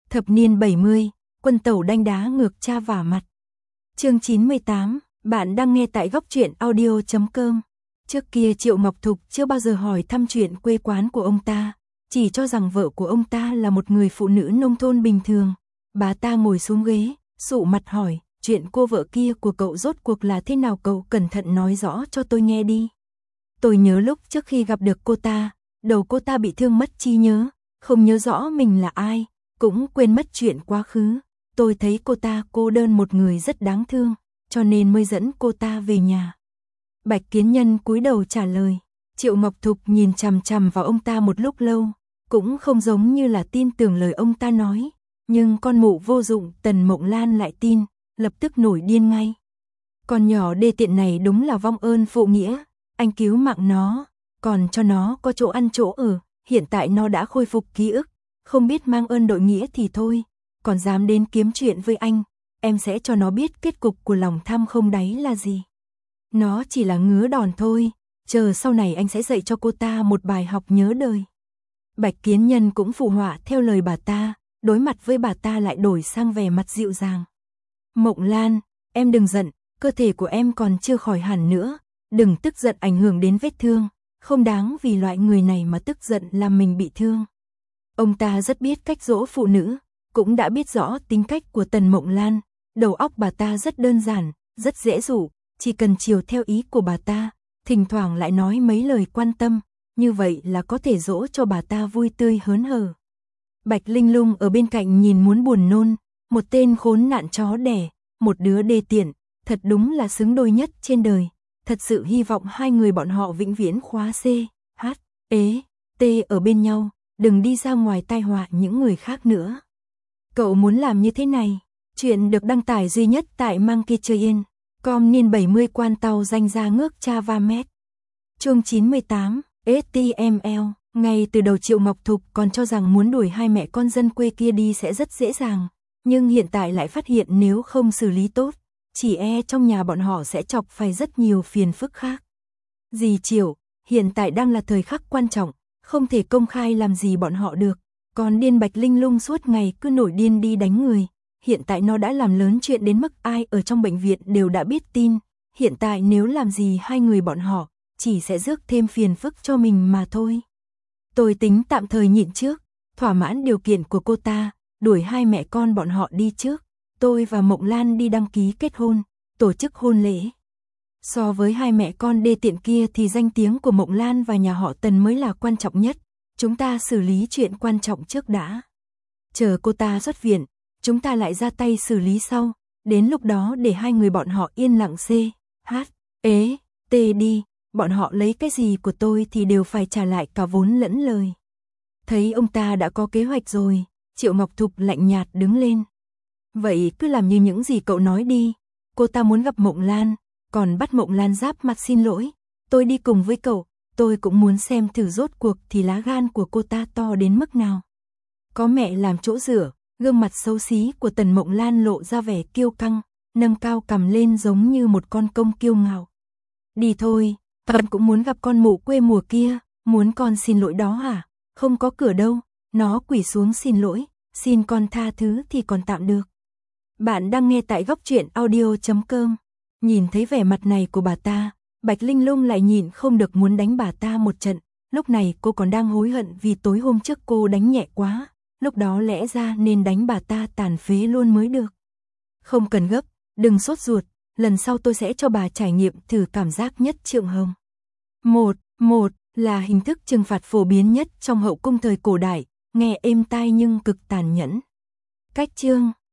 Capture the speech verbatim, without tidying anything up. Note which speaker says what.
Speaker 1: Thập niên bảy mươi, quân tẩu đanh đá ngược cha vả mặt. Chương chín mươi tám, bạn đang nghe tại góc truyện audio chấm com. Trước kia Triệu Ngọc Thục chưa bao giờ hỏi thăm chuyện quê quán của ông ta, chỉ cho rằng vợ của ông ta là một người phụ nữ nông thôn bình thường. Bà ta ngồi xuống ghế, sụ mặt hỏi, chuyện cô vợ kia của cậu rốt cuộc là thế nào, cậu cẩn thận nói rõ cho tôi nghe đi. Tôi nhớ lúc trước khi gặp được cô ta, đầu cô ta bị thương mất trí nhớ, không nhớ rõ mình là ai, cũng quên mất chuyện quá khứ. Tôi thấy cô ta cô đơn một người rất đáng thương, cho nên mới dẫn cô ta về nhà. Bạch Kiến Nhân cúi đầu trả lời. Triệu Ngọc Thục nhìn chằm chằm vào ông ta một lúc lâu, cũng không giống như là tin tưởng lời ông ta nói, nhưng con mụ vô dụng Tần Mộng Lan lại tin, lập tức nổi điên ngay. Con nhỏ đê tiện này đúng là vong ơn phụ nghĩa, anh cứu mạng nó, còn cho nó có chỗ ăn chỗ ở, hiện tại nó đã khôi phục ký ức, không biết mang ơn đội nghĩa thì thôi, còn dám đến kiếm chuyện với anh, em sẽ cho nó biết kết cục của lòng tham không đáy là gì. Nó chỉ là ngứa đòn thôi, chờ sau này anh sẽ dạy cho cô ta một bài học nhớ đời. Bạch Kiến Nhân cũng phụ họa theo lời bà ta, đối mặt với bà ta lại đổi sang vẻ mặt dịu dàng. Mộng Lan, em đừng giận, cơ thể của em còn chưa khỏi hẳn nữa, đừng tức giận ảnh hưởng đến vết thương, không đáng vì loại người này mà tức giận làm mình bị thương. Ông ta rất biết cách dỗ phụ nữ, cũng đã biết rõ tính cách của Tần Mộng Lan, đầu óc bà ta rất đơn giản, rất dễ dụ, chỉ cần chiều theo ý của bà ta, thỉnh thoảng lại nói mấy lời quan tâm, như vậy là có thể dỗ cho bà ta vui tươi hớn hở. Bạch Linh Lung ở bên cạnh nhìn muốn buồn nôn, một tên khốn nạn chó đẻ, một đứa đê tiện, thật đúng là xứng đôi nhất trên đời, thật sự hy vọng hai người bọn họ vĩnh viễn khóa C, H, E, T ở bên nhau, đừng đi ra ngoài tai họa những người khác nữa. Cậu muốn làm như thế này? Chuyện được đăng tải duy nhất tại Monkey Chơi Yên. Com niên bảy mươi quan tàu danh ra ngước cha va mét. Chương chín mươi tám, ét tê em lờ. Ngay từ đầu Triệu Ngọc Thục còn cho rằng muốn đuổi hai mẹ con dân quê kia đi sẽ rất dễ dàng, nhưng hiện tại lại phát hiện nếu không xử lý tốt, chỉ e trong nhà bọn họ sẽ chọc phải rất nhiều phiền phức khác. Dì Triệu, hiện tại đang là thời khắc quan trọng, không thể công khai làm gì bọn họ được, còn điên Bạch Linh Lung suốt ngày cứ nổi điên đi đánh người. Hiện tại nó đã làm lớn chuyện đến mức ai ở trong bệnh viện đều đã biết tin, hiện tại nếu làm gì hai người bọn họ, chỉ sẽ rước thêm phiền phức cho mình mà thôi. Tôi tính tạm thời nhịn trước, thỏa mãn điều kiện của cô ta, đuổi hai mẹ con bọn họ đi trước, tôi và Mộng Lan đi đăng ký kết hôn, tổ chức hôn lễ. So với hai mẹ con đê tiện kia thì danh tiếng của Mộng Lan và nhà họ Tần mới là quan trọng nhất, chúng ta xử lý chuyện quan trọng trước đã. Chờ cô ta xuất viện, chúng ta lại ra tay xử lý sau, đến lúc đó để hai người bọn họ yên lặng C, H, E, T đi, bọn họ lấy cái gì của tôi thì đều phải trả lại cả vốn lẫn lời. Thấy ông ta đã có kế hoạch rồi, Triệu Ngọc Thục lạnh nhạt đứng lên. Vậy cứ làm như những gì cậu nói đi, cô ta muốn gặp Mộng Lan, còn bắt Mộng Lan giáp mặt xin lỗi, tôi đi cùng với cậu, tôi cũng muốn xem thử rốt cuộc thì lá gan của cô ta to đến mức nào. Có mẹ làm chỗ dựa. Gương mặt xấu xí của Tần Mộng Lan lộ ra vẻ kiêu căng, nâng cao cằm lên giống như một con công kiêu ngạo. Đi thôi, con cũng muốn gặp con mụ quê mùa kia, muốn con xin lỗi đó hả? Không có cửa đâu, nó quỳ xuống xin lỗi, xin con tha thứ thì còn tạm được. Bạn đang nghe tại góc truyện audio chấm com. Nhìn thấy vẻ mặt này của bà ta, Bạch Linh Lung lại nhịn không được muốn đánh bà ta một trận, lúc này cô còn đang hối hận vì tối hôm trước cô đánh nhẹ quá. Lúc đó lẽ ra nên đánh bà ta tàn phế luôn mới được. Không cần gấp, đừng sốt ruột, lần sau tôi sẽ cho bà trải nghiệm thử cảm giác nhất trượng hồng. Một, một là hình thức trừng phạt phổ biến nhất trong hậu cung thời cổ đại, nghe êm tai nhưng cực tàn nhẫn. Cách chương